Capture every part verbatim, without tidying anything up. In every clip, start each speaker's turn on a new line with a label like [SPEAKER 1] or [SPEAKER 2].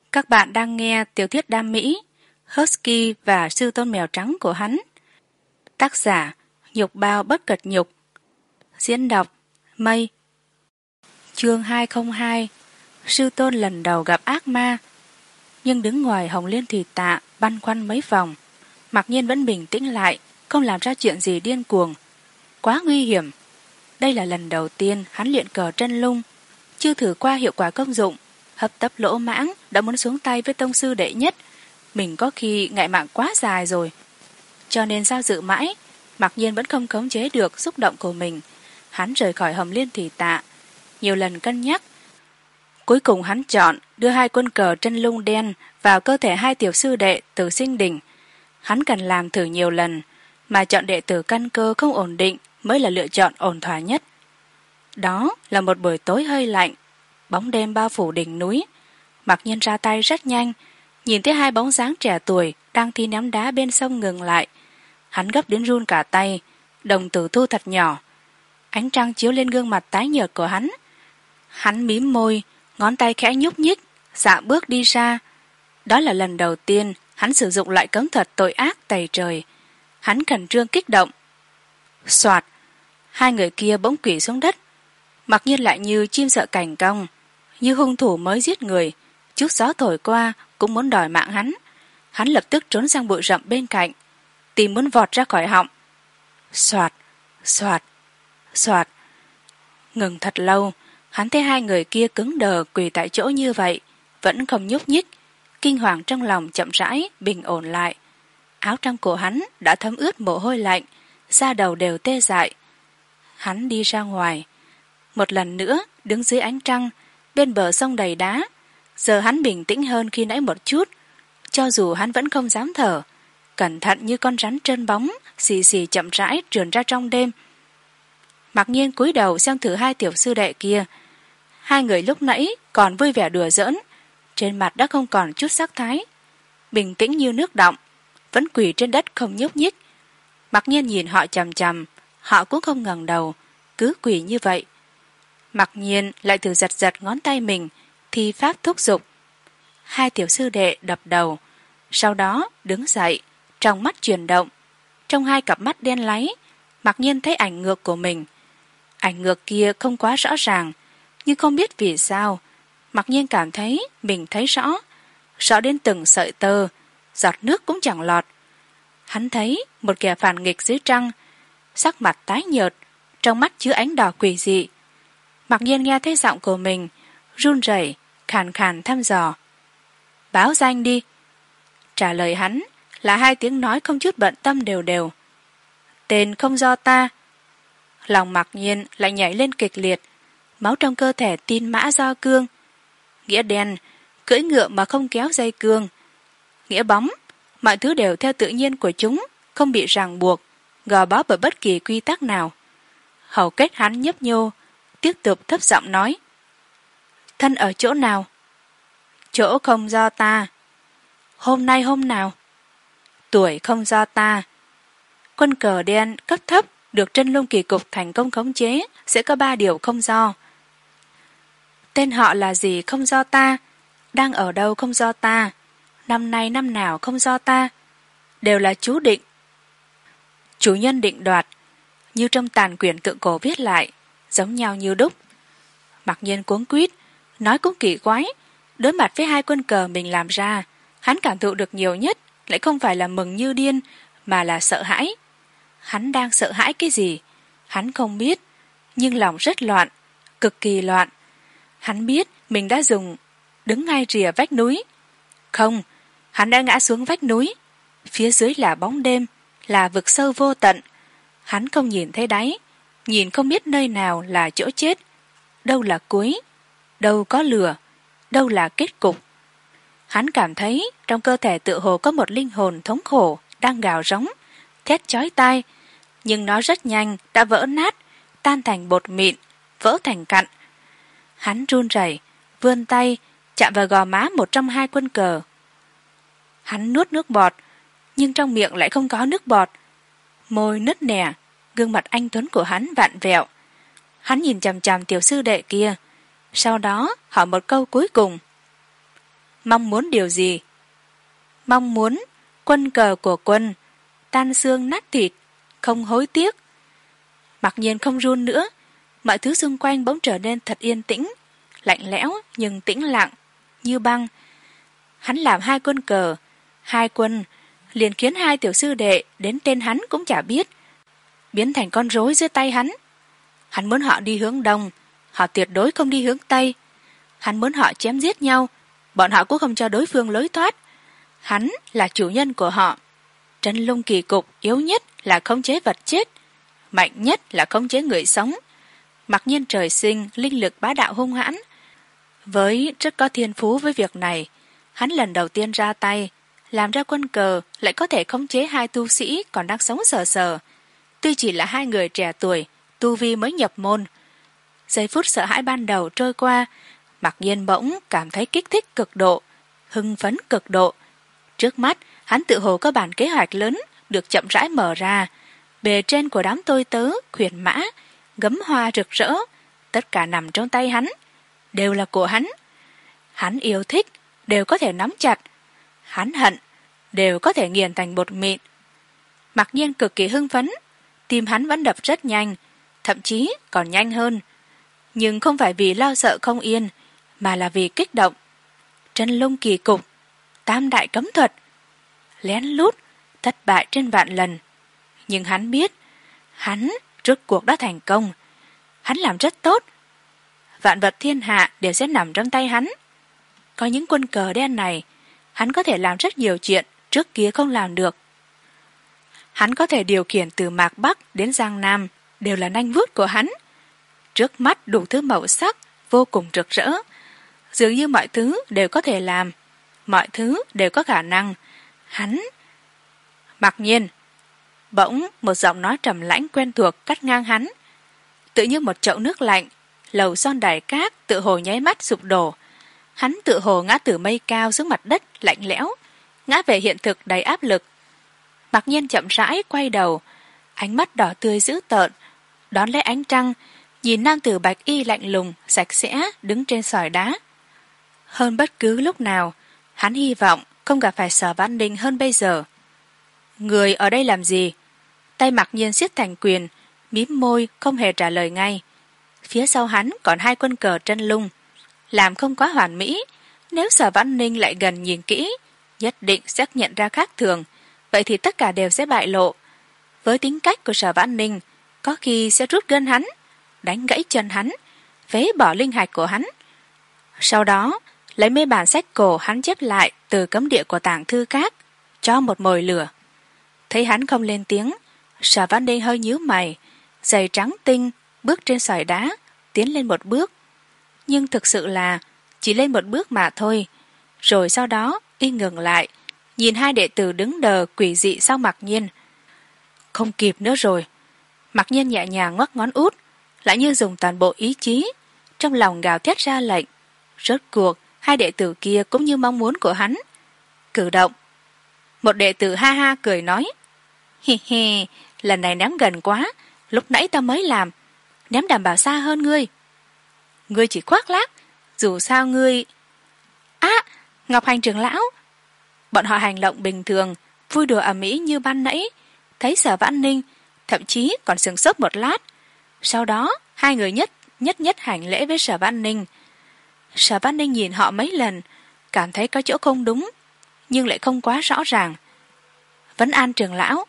[SPEAKER 1] Các bạn đang nghe tiểu thuyết đam mỹ Husky và sư tôn mèo trắng của hắn. Tác giả Nhục Bao Bất Cật Nhục. Diễn đọc Mây. Chương hai không hai. Sư tôn lần đầu gặp ác ma. Nhưng đứng ngoài Hồng Liên Thủy Tạ băn khoăn mấy vòng, mặc nhiên vẫn bình tĩnh lại, không làm ra chuyện gì điên cuồng. Quá nguy hiểm. Đây là lần đầu tiên hắn luyện cờ chân lung, chưa thử qua hiệu quả công dụng. Hấp tấp lỗ mãng đã muốn xuống tay với tông sư đệ nhất, mình có khi ngại mạng quá dài rồi. Cho nên sao dự mãi, mặc nhiên vẫn không khống chế được xúc động của mình. Hắn rời khỏi Hồng Liên Thủy Tạ, nhiều lần cân nhắc. Cuối cùng hắn chọn đưa hai quân cờ chân lung đen vào cơ thể hai tiểu sư đệ từ sinh đỉnh. Hắn cần làm thử nhiều lần, mà chọn đệ tử căn cơ không ổn định mới là lựa chọn ổn thỏa nhất. Đó là một buổi tối hơi lạnh, bóng đêm bao phủ đỉnh núi. Mặc nhiên ra tay rất nhanh, nhìn thấy hai bóng dáng trẻ tuổi đang thi ném đá bên sông ngừng lại. Hắn gấp đến run cả tay, đồng tử thu thật nhỏ. Ánh trăng chiếu lên gương mặt tái nhợt của hắn. Hắn mím môi, ngón tay khẽ nhúc nhích, dạ bước đi ra. Đó là lần đầu tiên hắn sử dụng loại cấm thuật tội ác tày trời. Hắn khẩn trương kích động. Soạt, hai người kia bỗng quỳ xuống đất. Mặc nhiên lại như chim sợ cảnh cong, như hung thủ mới giết người, chút gió thổi qua cũng muốn đòi mạng hắn. Hắn lập tức trốn sang bụi rậm bên cạnh, tìm muốn vọt ra khỏi họng. Soạt, soạt, soạt. Ngừng thật lâu, hắn thấy hai người kia cứng đờ quỳ tại chỗ như vậy, vẫn không nhúc nhích. Kinh hoàng trong lòng chậm rãi bình ổn lại. Áo trong cổ hắn đã thấm ướt mồ hôi lạnh, da đầu đều tê dại. Hắn đi ra ngoài, một lần nữa đứng dưới ánh trăng bên bờ sông đầy đá. Giờ hắn bình tĩnh hơn khi nãy một chút, cho dù hắn vẫn không dám thở, cẩn thận như con rắn trơn bóng xì xì chậm rãi trườn ra trong đêm. Mặc nhiên cúi đầu xem thử hai tiểu sư đệ kia. Hai người lúc nãy còn vui vẻ đùa giỡn, trên mặt đã không còn chút sắc thái, bình tĩnh như nước đọng, vẫn quỳ trên đất không nhúc nhích. Mặc nhiên nhìn họ chằm chằm, họ cũng không ngẩng đầu, cứ quỳ như vậy. Mặc nhiên lại thử giật giật ngón tay mình, thi pháp thúc giục. Hai tiểu sư đệ đập đầu, sau đó đứng dậy, trong mắt chuyển động. Trong hai cặp mắt đen láy, mặc nhiên thấy ảnh ngược của mình. Ảnh ngược kia không quá rõ ràng, nhưng không biết vì sao, mặc nhiên cảm thấy mình thấy rõ, rõ đến từng sợi tơ, giọt nước cũng chẳng lọt. Hắn thấy một kẻ phản nghịch dưới trăng, sắc mặt tái nhợt, trong mắt chứa ánh đỏ quỷ dị. Mặc nhiên nghe thấy giọng của mình run rẩy, khàn khàn thăm dò. Báo danh đi. Trả lời hắn là hai tiếng nói không chút bận tâm đều đều. Tên không do ta. Lòng mặc nhiên lại nhảy lên kịch liệt, máu trong cơ thể tin mã do cương. Nghĩa đen, cưỡi ngựa mà không kéo dây cương. Nghĩa bóng, mọi thứ đều theo tự nhiên của chúng, không bị ràng buộc, gò bó bởi bất kỳ quy tắc nào. Hầu kết hắn nhấp nhô, tiếp tục thấp giọng nói. Thân ở chỗ nào? Chỗ không do ta. Hôm nay hôm nào? Tuổi không do ta. Quân cờ đen cấp thấp được chân lung kỳ cục thành công khống chế sẽ có ba điều không do. Tên họ là gì không do ta, đang ở đâu không do ta, năm nay năm nào không do ta, đều là chú định. Chủ nhân định đoạt, như trong tàn quyển tượng cổ viết lại, giống nhau như đúc. Mặc nhiên cuống quýt, nói cũng kỳ quái, đối mặt với hai quân cờ mình làm ra, hắn cảm thụ được nhiều nhất lại không phải là mừng như điên, mà là sợ hãi. Hắn đang sợ hãi cái gì? Hắn không biết, nhưng lòng rất loạn, cực kỳ loạn. Hắn biết mình đã dùng đứng ngay rìa vách núi. Không, hắn đã ngã xuống vách núi. Phía dưới là bóng đêm, là vực sâu vô tận. Hắn không nhìn thấy đáy, nhìn không biết nơi nào là chỗ chết, đâu là cuối, đâu có lửa, đâu là kết cục. Hắn cảm thấy trong cơ thể tựa hồ có một linh hồn thống khổ đang gào rống, thét chói tai, nhưng nó rất nhanh đã vỡ nát, tan thành bột mịn, vỡ thành cặn. Hắn run rẩy, vươn tay chạm vào gò má một trong hai quân cờ. Hắn nuốt nước bọt, nhưng trong miệng lại không có nước bọt. Môi nứt nẻ, gương mặt anh tuấn của hắn vặn vẹo. Hắn nhìn chằm chằm tiểu sư đệ kia, sau đó hỏi một câu cuối cùng. Mong muốn điều gì? Mong muốn quân cờ của quân, tan xương nát thịt, không hối tiếc. Mặc nhiên không run nữa, mọi thứ xung quanh bỗng trở nên thật yên tĩnh, lạnh lẽo nhưng tĩnh lặng, như băng. Hắn làm hai quân cờ, hai quân, liền khiến hai tiểu sư đệ đến tên hắn cũng chả biết, biến thành con rối dưới tay hắn. Hắn muốn họ đi hướng đông, họ tuyệt đối không đi hướng tây. Hắn muốn họ chém giết nhau, bọn họ cũng không cho đối phương lối thoát. Hắn là chủ nhân của họ. Trấn Lung kỳ cục yếu nhất là khống chế vật chết, mạnh nhất là khống chế người sống. Mặc nhiên trời sinh linh lực bá đạo hung hãn, với rất có thiên phú với việc này. Hắn lần đầu tiên ra tay làm ra quân cờ, lại có thể khống chế hai tu sĩ còn đang sống sờ sờ. Tuy chỉ là hai người trẻ tuổi, tu vi mới nhập môn. Giây phút sợ hãi ban đầu trôi qua, Mặc nhiên bỗng cảm thấy kích thích cực độ, hưng phấn cực độ. Trước mắt hắn tự hồ có bản kế hoạch lớn được chậm rãi mở ra. Bề trên của đám tôi tớ, khuyển mã, gấm hoa rực rỡ, tất cả nằm trong tay hắn, đều là của hắn. Hắn yêu thích, đều có thể nắm chặt. Hắn hận, đều có thể nghiền thành bột mịn. Mặc nhiên cực kỳ hưng phấn, tim hắn vẫn đập rất nhanh, thậm chí còn nhanh hơn. Nhưng không phải vì lo sợ không yên, mà là vì kích động. Trấn Lung kỳ cục, tam đại cấm thuật, lén lút, thất bại trên vạn lần. Nhưng hắn biết, hắn rốt cuộc đã thành công. Hắn làm rất tốt. Vạn vật thiên hạ đều sẽ nằm trong tay hắn. Có những quân cờ đen này, hắn có thể làm rất nhiều chuyện trước kia không làm được. Hắn có thể điều khiển từ Mạc Bắc đến Giang Nam, đều là nanh vuốt của hắn. Trước mắt đủ thứ màu sắc, vô cùng rực rỡ. Dường như mọi thứ đều có thể làm, mọi thứ đều có khả năng. Hắn... Mặc nhiên, bỗng một giọng nói trầm lãnh quen thuộc cắt ngang hắn. Tự như một chậu nước lạnh, lầu son đài cát tự hồ nháy mắt sụp đổ. Hắn tự hồ ngã từ mây cao xuống mặt đất lạnh lẽo, ngã về hiện thực đầy áp lực. Mặc nhiên chậm rãi quay đầu, ánh mắt đỏ tươi dữ tợn, đón lấy ánh trăng, nhìn nam tử bạch y lạnh lùng, sạch sẽ đứng trên sỏi đá. Hơn bất cứ lúc nào, hắn hy vọng không gặp phải Sở Văn Ninh hơn bây giờ. Người ở đây làm gì? Tay Mặc nhiên siết thành quyền, mím môi không hề trả lời ngay. Phía sau hắn còn hai quân cờ Trân Lung, làm không quá hoàn mỹ. Nếu Sở Văn Ninh lại gần nhìn kỹ, nhất định sẽ nhận ra khác thường, vậy thì tất cả đều sẽ bại lộ. Với tính cách của Sở Văn Ninh, có khi sẽ rút gân hắn, đánh gãy chân hắn, phế bỏ linh hạch của hắn. Sau đó, lấy mấy bản sách cổ hắn chép lại từ cấm địa của Tàng Thư Các, cho một mồi lửa. Thấy hắn không lên tiếng, Sở Văn Ninh hơi nhíu mày, giày trắng tinh, bước trên sỏi đá, tiến lên một bước. Nhưng thực sự là chỉ lên một bước mà thôi. Rồi sau đó, y ngừng lại, nhìn hai đệ tử đứng đờ quỷ dị sau Mặc nhiên. Không kịp nữa rồi. Mặc nhiên nhẹ nhàng ngoắc ngón út, lại như dùng toàn bộ ý chí, trong lòng gào thét ra lệnh. Rốt cuộc, hai đệ tử kia cũng như mong muốn của hắn. Cử động. Một đệ tử ha ha cười nói, hi hi, lần này ném gần quá, lúc nãy ta mới làm, ném đảm bảo xa hơn ngươi. Ngươi chỉ khoác lác, dù sao ngươi... Á, à, Ngọc Hành trưởng lão. Bọn họ hành động bình thường, vui đùa ầm ĩ như ban nãy, thấy Sở Vãn Ninh, thậm chí còn sửng sốt một lát. Sau đó, hai người nhất nhất nhất hành lễ với Sở Vãn Ninh. Sở Vãn Ninh nhìn họ mấy lần, cảm thấy có chỗ không đúng, nhưng lại không quá rõ ràng. Vấn an trưởng lão.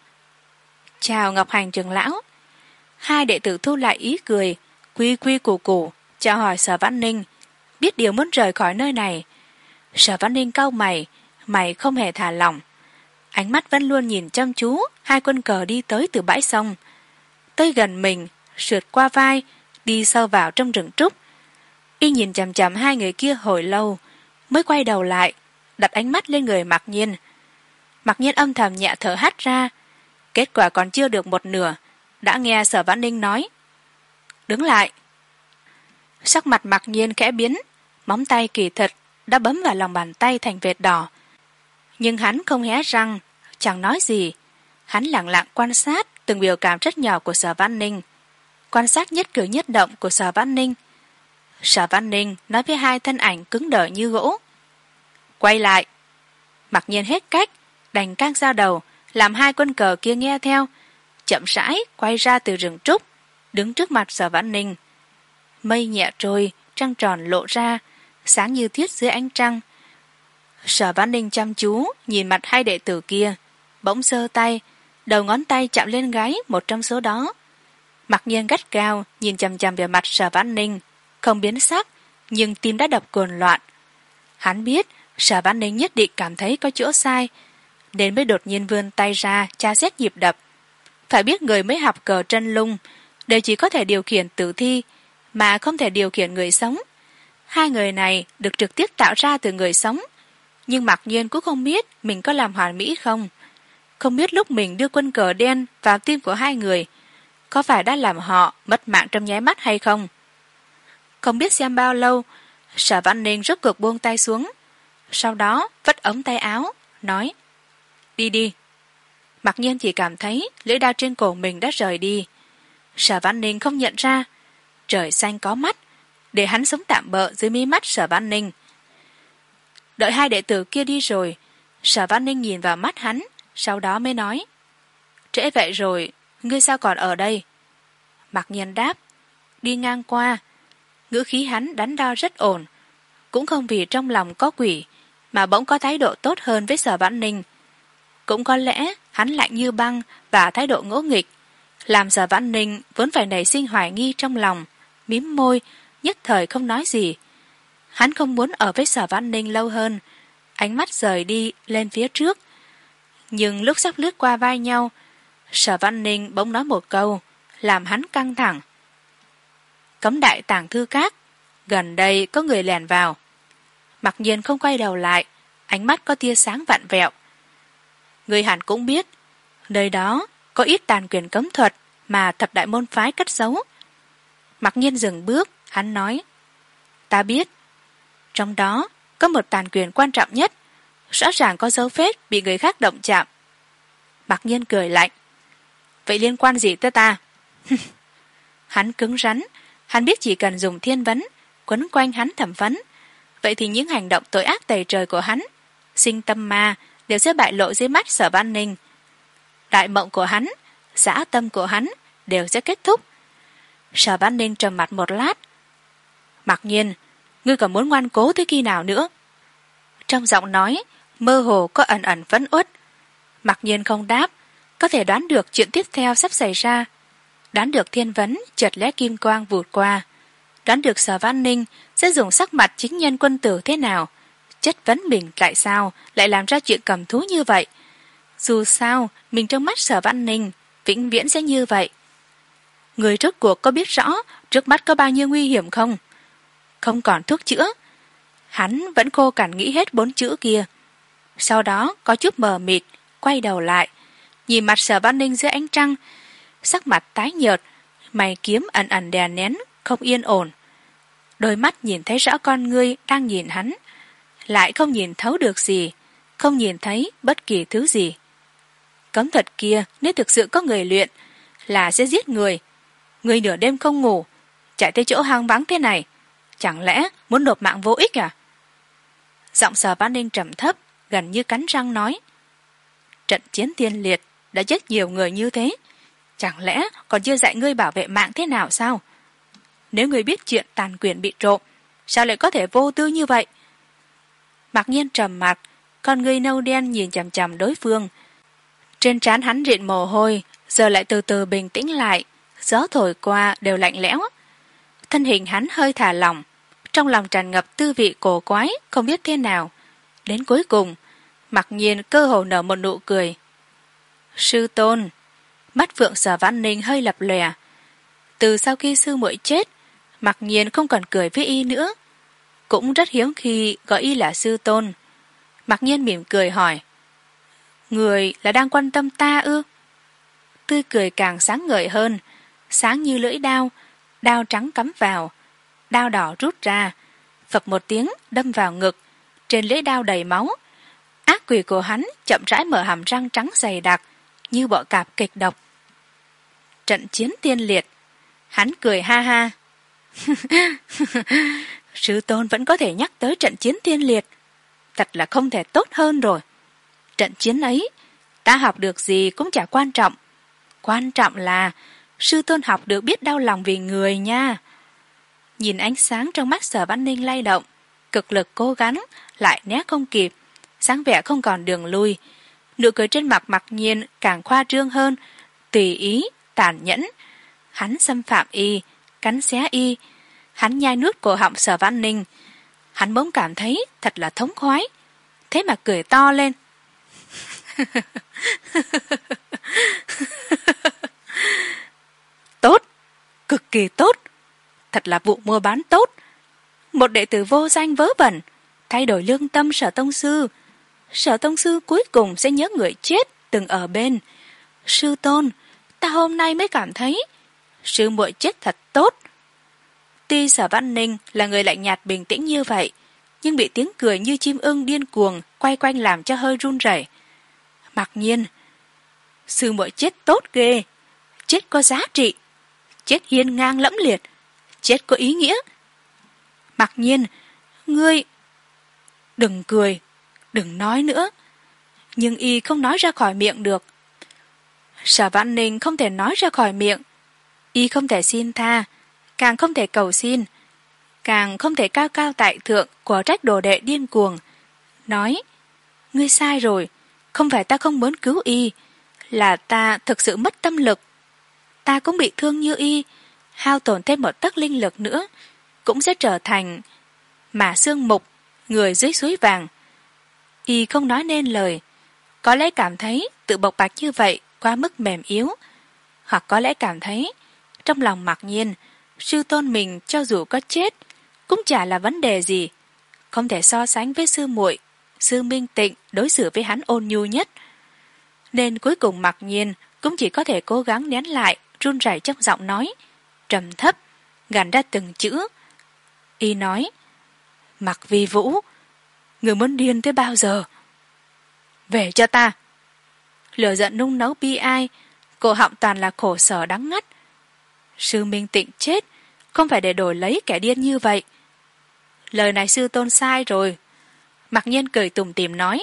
[SPEAKER 1] Chào Ngọc Hành trưởng lão. Hai đệ tử thu lại ý cười, quy quy củ củ, chào hỏi Sở Vãn Ninh, biết điều muốn rời khỏi nơi này. Sở Vãn Ninh cau mày, mày không hề thả lỏng. Ánh mắt vẫn luôn nhìn chăm chú hai quân cờ đi tới từ bãi sông. Tới gần mình, sượt qua vai, đi sâu vào trong rừng trúc. Y nhìn chằm chằm hai người kia hồi lâu, mới quay đầu lại, đặt ánh mắt lên người Mặc nhiên. Mặc nhiên âm thầm nhẹ thở hắt ra. Kết quả còn chưa được một nửa, đã nghe Sở Vãn Ninh nói, đứng lại. Sắc mặt Mặc nhiên khẽ biến, móng tay kỳ thực đã bấm vào lòng bàn tay thành vệt đỏ. Nhưng hắn không hé răng, chẳng nói gì. Hắn lặng lặng quan sát từng biểu cảm rất nhỏ của Sở Vãn Ninh, quan sát nhất cử nhất động của Sở Vãn Ninh. Sở Vãn Ninh nói với hai thân ảnh cứng đờ như gỗ, Quay lại. Mặc nhiên hết cách, đành căng ra đầu, làm hai quân cờ kia nghe theo, chậm rãi quay ra từ rừng trúc, đứng trước mặt Sở Vãn Ninh. Mây nhẹ trôi, trăng tròn lộ ra, sáng như tuyết dưới ánh trăng. Sở Vãn Ninh chăm chú nhìn mặt hai đệ tử kia, bỗng giơ tay, đầu ngón tay chạm lên gáy một trong số đó. Mặc nhiên gắt gao nhìn chằm chằm về mặt Sở Vãn Ninh, không biến sắc, nhưng tim đã đập cuồng loạn. Hắn biết Sở Vãn Ninh nhất định cảm thấy có chỗ sai, nên mới đột nhiên vươn tay ra tra xét nhịp đập. Phải biết người mới học cờ chân lung đều chỉ có thể điều khiển tử thi, mà không thể điều khiển người sống. Hai người này được trực tiếp tạo ra từ người sống, nhưng Mặc nhiên cũng không biết mình có làm hoàn mỹ không. Không biết lúc mình đưa quân cờ đen vào tim của hai người, có phải đã làm họ mất mạng trong nháy mắt hay không. Không biết xem bao lâu, Sở Vãn Ninh rốt cuộc buông tay xuống, sau đó vất ống tay áo, nói: Đi đi. Mặc nhiên chỉ cảm thấy lưỡi đao trên cổ mình đã rời đi. Sở Vãn Ninh không nhận ra, trời xanh có mắt, để hắn sống tạm bợ dưới mí mắt Sở Vãn Ninh. Đợi hai đệ tử kia đi rồi, Sở Vãn Ninh nhìn vào mắt hắn, sau đó mới nói: Trễ vậy rồi, ngươi sao còn ở đây? Mặc nhiên đáp: Đi ngang qua. Ngữ khí hắn đắn đo rất ổn, cũng không vì trong lòng có quỷ mà bỗng có thái độ tốt hơn với Sở Vãn Ninh. Cũng có lẽ hắn lạnh như băng và thái độ ngỗ nghịch làm Sở Vãn Ninh vốn phải nảy sinh hoài nghi trong lòng, mím môi, nhất thời không nói gì. Hắn không muốn ở với Sở Vãn Ninh lâu hơn, ánh mắt rời đi lên phía trước. Nhưng lúc sắp lướt qua vai nhau, Sở Vãn Ninh bỗng nói một câu làm hắn căng thẳng: Cấm đại tàng thư các, gần đây có người lẻn vào. Mặc nhiên không quay đầu lại, ánh mắt có tia sáng vặn vẹo. Người hẳn cũng biết, nơi đó có ít tàn quyền cấm thuật mà thập đại môn phái cất giấu. Mặc nhiên dừng bước, hắn nói: Ta biết. Trong đó có một tàn quyền quan trọng nhất, rõ ràng có dấu vết bị người khác động chạm. Mặc nhiên cười lạnh: Vậy liên quan gì tới ta? Hắn cứng rắn, hắn biết chỉ cần dùng thiên vấn quấn quanh hắn thẩm vấn, vậy thì những hành động tội ác tày trời của hắn, sinh tâm ma, đều sẽ bại lộ dưới mắt Sở Vãn Ninh. Đại mộng của hắn, dã tâm của hắn đều sẽ kết thúc. Sở Vãn Ninh trầm mặt một lát: Mặc nhiên, ngươi còn muốn ngoan cố tới khi nào nữa? Trong giọng nói mơ hồ có ẩn ẩn phẫn uất. Mặc nhiên không đáp, có thể đoán được chuyện tiếp theo sắp xảy ra, đoán được thiên vấn chợt lóe kim quang vụt qua, đoán được Sở Vãn Ninh sẽ dùng sắc mặt chính nhân quân tử thế nào, chất vấn mình tại sao lại làm ra chuyện cầm thú như vậy. Dù sao mình trong mắt Sở Vãn Ninh vĩnh viễn sẽ như vậy. Người rốt cuộc có biết rõ trước mắt có bao nhiêu nguy hiểm không? Không còn thuốc chữa. Hắn vẫn khô cằn nghĩ hết bốn chữ kia, sau đó có chút mờ mịt quay đầu lại, nhìn mặt Sở Vãn Ninh dưới ánh trăng, sắc mặt tái nhợt, mày kiếm ẩn ẩn đè nén, không yên ổn. Đôi mắt nhìn thấy rõ con ngươi đang nhìn hắn, lại không nhìn thấu được gì, không nhìn thấy bất kỳ thứ gì. Cấm thuật kia nếu thực sự có người luyện là sẽ giết người. Người nửa đêm không ngủ, chạy tới chỗ hang vắng thế này, chẳng lẽ muốn nộp mạng vô ích à? Giọng Sở Vãn Ninh trầm thấp, gần như cắn răng nói: Trận chiến tiên liệt đã chết nhiều người như thế, chẳng lẽ còn chưa dạy ngươi bảo vệ mạng thế nào sao? Nếu ngươi biết chuyện tàn quyền bị trộm, sao lại có thể vô tư như vậy? Mặc nhiên trầm mặt, con ngươi nâu đen nhìn chằm chằm đối phương. Trên trán hắn rịn mồ hôi, giờ lại từ từ bình tĩnh lại, gió thổi qua đều lạnh lẽo. Thân hình hắn hơi thả lỏng, trong lòng tràn ngập tư vị cổ quái không biết thế nào. Đến cuối cùng, Mặc nhiên cơ hồ nở một nụ cười. Sư tôn. Mắt phượng Sở Vãn Ninh hơi lập lòe. Từ sau khi sư muội chết, Mặc nhiên không còn cười với y nữa, cũng rất hiếm khi gọi y là sư tôn. Mặc nhiên mỉm cười hỏi: Người là đang quan tâm ta ư? Tươi cười càng sáng ngời hơn, sáng như lưỡi đao, đao trắng cắm vào, đao đỏ rút ra, phập một tiếng đâm vào ngực, trên lưỡi đao đầy máu. Ác quỷ của hắn chậm rãi mở hàm răng trắng dày đặc như bọ cạp kịch độc. Trận chiến tiên liệt. Hắn cười ha ha. Sư tôn vẫn có thể nhắc tới trận chiến tiên liệt. thật là không thể tốt hơn rồi. Trận chiến ấy, ta học được gì cũng chả quan trọng. Quan trọng là sư tôn học được biết đau lòng vì người nha. Nhìn ánh sáng trong mắt Sở Văn Ninh lay động, cực lực cố gắng, lại né không kịp, sáng vẻ không còn đường lui. Nụ cười trên mặt Mặc Nhiên càng khoa trương hơn, tùy ý, tàn nhẫn. Hắn xâm phạm y, cắn xé y, hắn nhai nuốt cổ họng Sở Văn Ninh. Hắn bỗng cảm thấy thật là thống khoái, thế mà cười to lên. Tốt, cực kỳ tốt, thật là vụ mua bán tốt. Một đệ tử vô danh vớ vẩn, thay đổi lương tâm Sở tông sư. Sở tông sư cuối cùng sẽ nhớ người chết từng ở bên. Sư tôn, ta hôm nay mới cảm thấy sư muội chết thật tốt. Tuy Sở Văn Ninh là người lạnh nhạt bình tĩnh như vậy, nhưng bị tiếng cười như chim ưng điên cuồng quay quanh làm cho hơi run rẩy. Mặc nhiên, sư muội chết tốt ghê, chết có giá trị, chết hiên ngang lẫm liệt, chết có ý nghĩa. Mặc nhiên, ngươi... Đừng cười, đừng nói nữa. Nhưng y không nói ra khỏi miệng được. Sở Văn Ninh không thể nói ra khỏi miệng. Y không thể xin tha, càng không thể cầu xin, càng không thể cao cao tại thượng của trách đồ đệ điên cuồng. Nói, ngươi sai rồi, không phải ta không muốn cứu y, là ta thực sự mất tâm lực. Ta cũng bị thương như y, hao tổn thêm một tấc linh lực nữa, cũng sẽ trở thành mả xương mục, người dưới suối vàng. Y không nói nên lời, có lẽ cảm thấy tự bộc bạch như vậy quá mức mềm yếu, hoặc có lẽ cảm thấy trong lòng Mặc Nhiên, sư tôn mình cho dù có chết cũng chả là vấn đề gì, không thể so sánh với sư muội. Sư Minh Tịnh đối xử với hắn ôn nhu nhất, nên cuối cùng Mặc Nhiên cũng chỉ có thể cố gắng nén lại run rẩy trong giọng nói, trầm thấp gằn ra từng chữ. Y nói, Mặc Vi Vũ, người muốn điên tới bao giờ? Về cho ta. Lửa giận nung nấu bi ai, cổ họng toàn là khổ sở đắng ngắt. Sư Minh Tịnh chết không phải để đổi lấy kẻ điên như vậy. Lời này sư tôn sai rồi. Mặc Nhiên cười tủm tỉm nói,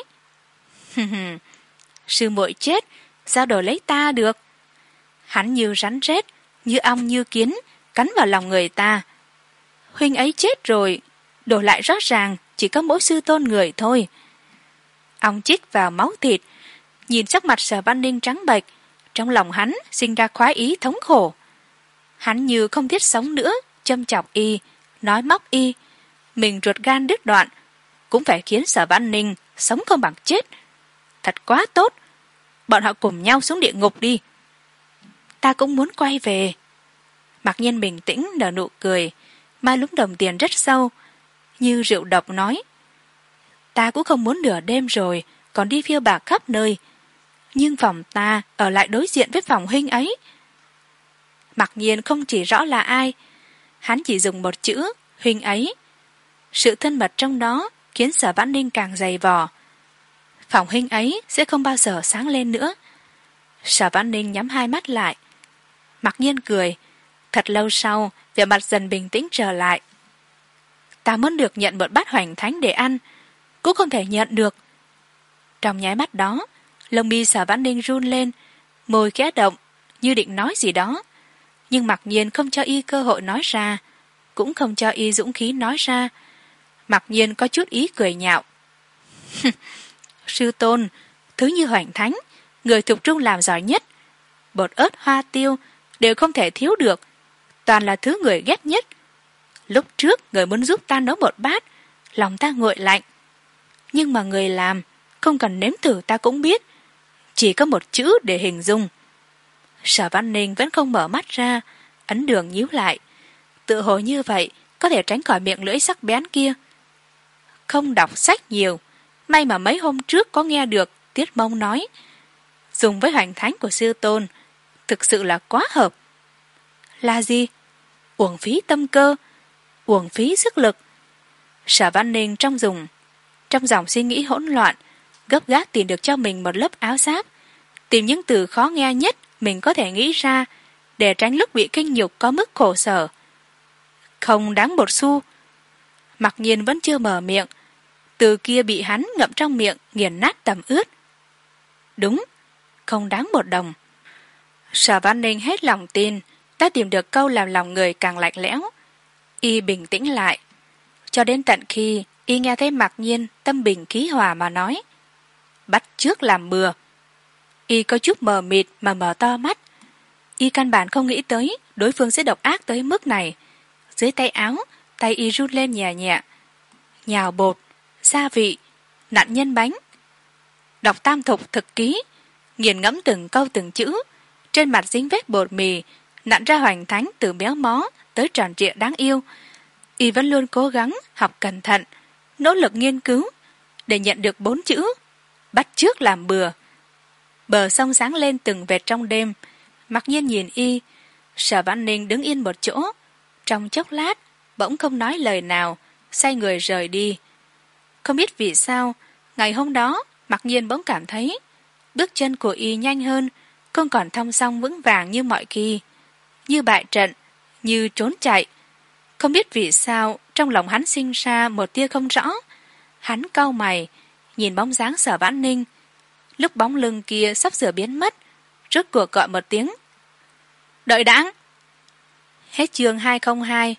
[SPEAKER 1] sư muội chết sao đổi lấy ta được? Hắn như rắn rết, như ong như kiến, cắn vào lòng người ta. Huynh ấy chết rồi, đổi lại rõ ràng chỉ có mỗi sư tôn người thôi. Ong chích vào máu thịt, nhìn sắc mặt Sở Văn Ninh trắng bệch, trong lòng hắn sinh ra khoái ý thống khổ. Hắn như không thiết sống nữa, châm chọc y, nói móc y, mình ruột gan đứt đoạn, cũng phải khiến Sở Văn Ninh sống không bằng chết. Thật quá tốt, bọn họ cùng nhau xuống địa ngục đi. Ta cũng muốn quay về. Mặc Nhiên bình tĩnh nở nụ cười, mai lúm đồng tiền rất sâu, như rượu độc nói, ta cũng không muốn nửa đêm rồi còn đi phiêu bạc khắp nơi, nhưng phòng ta ở lại đối diện với phòng huynh ấy. Mặc Nhiên không chỉ rõ là ai, hắn chỉ dùng một chữ huynh ấy. Sự thân mật trong đó khiến Sở Văn Ninh càng dày vò. Phòng huynh ấy sẽ không bao giờ sáng lên nữa. Sở Văn Ninh nhắm hai mắt lại. Mặc Nhiên cười, thật lâu sau vẻ mặt dần bình tĩnh trở lại. Ta muốn được nhận một bát hoành thánh để ăn, cũng không thể nhận được. Trong nháy mắt đó, lông mi Sở Văn Ninh run lên, môi khẽ động như định nói gì đó, nhưng Mặc Nhiên không cho y cơ hội nói ra, cũng không cho y dũng khí nói ra. Mặc Nhiên có chút ý cười nhạo. Sư tôn, thứ như hoành thánh, người thuộc trung làm giỏi nhất, bột ớt hoa tiêu đều không thể thiếu được, toàn là thứ người ghét nhất. Lúc trước người muốn giúp ta nấu một bát, lòng ta nguội lạnh, nhưng mà người làm không cần nếm thử ta cũng biết, chỉ có một chữ để hình dung. Sở Văn Ninh vẫn không mở mắt ra, ấn đường nhíu lại, tự hồ như vậy có thể tránh khỏi miệng lưỡi sắc bén kia. Không đọc sách nhiều, may mà mấy hôm trước có nghe được Tiết Mông nói, dùng với hoành thánh của sư tôn thực sự là quá hợp. Là gì? Uổng phí tâm cơ, uổng phí sức lực. Sở Văn Ninh trong dùng trong dòng suy nghĩ hỗn loạn, gấp gáp tìm được cho mình một lớp áo giáp, tìm những từ khó nghe nhất mình có thể nghĩ ra để tránh lúc bị kinh nhục có mức khổ sở. Không đáng một xu. Mặc Nhiên vẫn chưa mở miệng, từ kia bị hắn ngậm trong miệng nghiền nát tầm ướt. Đúng, không đáng một đồng. Sở Văn Ninh hết lòng tin đã tìm được câu làm lòng người càng lạnh lẽo. Y bình tĩnh lại cho đến tận khi y nghe thấy Mạc Nhiên tâm bình khí hòa mà nói bắt chước làm bừa. Y có chút mờ mịt mà mở to mắt. Y căn bản không nghĩ tới đối phương sẽ độc ác tới mức này. Dưới tay áo, tay y run lên nhẹ nhẹ. Nhào bột, gia vị, nạn nhân bánh. Đọc tam thục thực ký, nghiền ngẫm từng câu từng chữ. Trên mặt dính vết bột mì, nặn ra hoành thánh từ béo mó tới tròn trịa đáng yêu. Y vẫn luôn cố gắng học cẩn thận, nỗ lực nghiên cứu để nhận được bốn chữ bắt chước làm bừa. Bờ sông sáng lên từng vệt trong đêm. Mặc nhiên nhìn y. Sở Văn Ninh đứng yên một chỗ. Trong chốc lát bỗng không nói lời nào, xoay người rời đi. Không biết vì sao ngày hôm đó Mặc nhiên bỗng cảm thấy bước chân của y nhanh hơn, không còn thong song vững vàng như mọi khi, như bại trận, như trốn chạy. Không biết vì sao trong lòng hắn sinh ra một tia không rõ. Hắn cau mày nhìn bóng dáng Sở Vãn Ninh. Lúc bóng lưng kia sắp sửa biến mất, rốt cuộc gọi một tiếng đợi đãng. Hết chương hai không hai.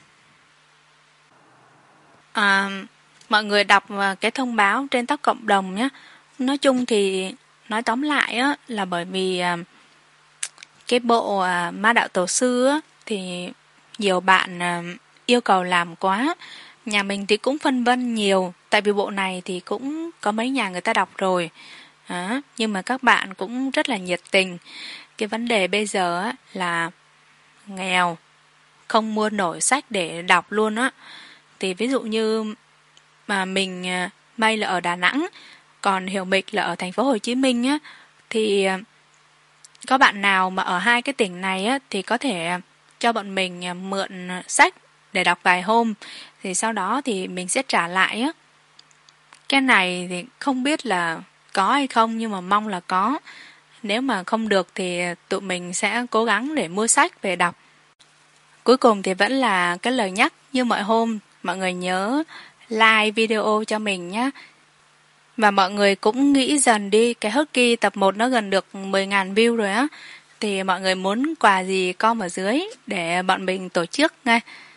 [SPEAKER 1] À, mọi người đọc cái thông báo trên tab cộng đồng nhé. Nói chung thì nói tóm lại á, là bởi vì à, cái bộ à, Ma Đạo Tổ Sư á, thì nhiều bạn à, yêu cầu làm quá. Nhà mình thì cũng phân vân nhiều, tại vì bộ này thì cũng có mấy nhà người ta đọc rồi. À, nhưng mà các bạn cũng rất là nhiệt tình. Cái vấn đề bây giờ á, là nghèo, không mua nổi sách để đọc luôn á. Thì ví dụ như mà mình May là ở Đà Nẵng, còn Hiểu Mịch là ở thành phố Hồ Chí Minh á, thì có bạn nào mà ở hai cái tỉnh này á, thì có thể cho bọn mình mượn sách để đọc vài hôm, thì sau đó thì mình sẽ trả lại á. Cái này thì không biết là có hay không, nhưng mà mong là có. Nếu mà không được thì tụi mình sẽ cố gắng để mua sách về đọc. Cuối cùng thì vẫn là cái lời nhắc như mọi hôm, mọi người nhớ like video cho mình nhé. Và mọi người cũng nghĩ dần đi, cái Husky tập một nó gần được mười nghìn view rồi á. Thì mọi người muốn quà gì comment ở dưới để bọn mình tổ chức ngay.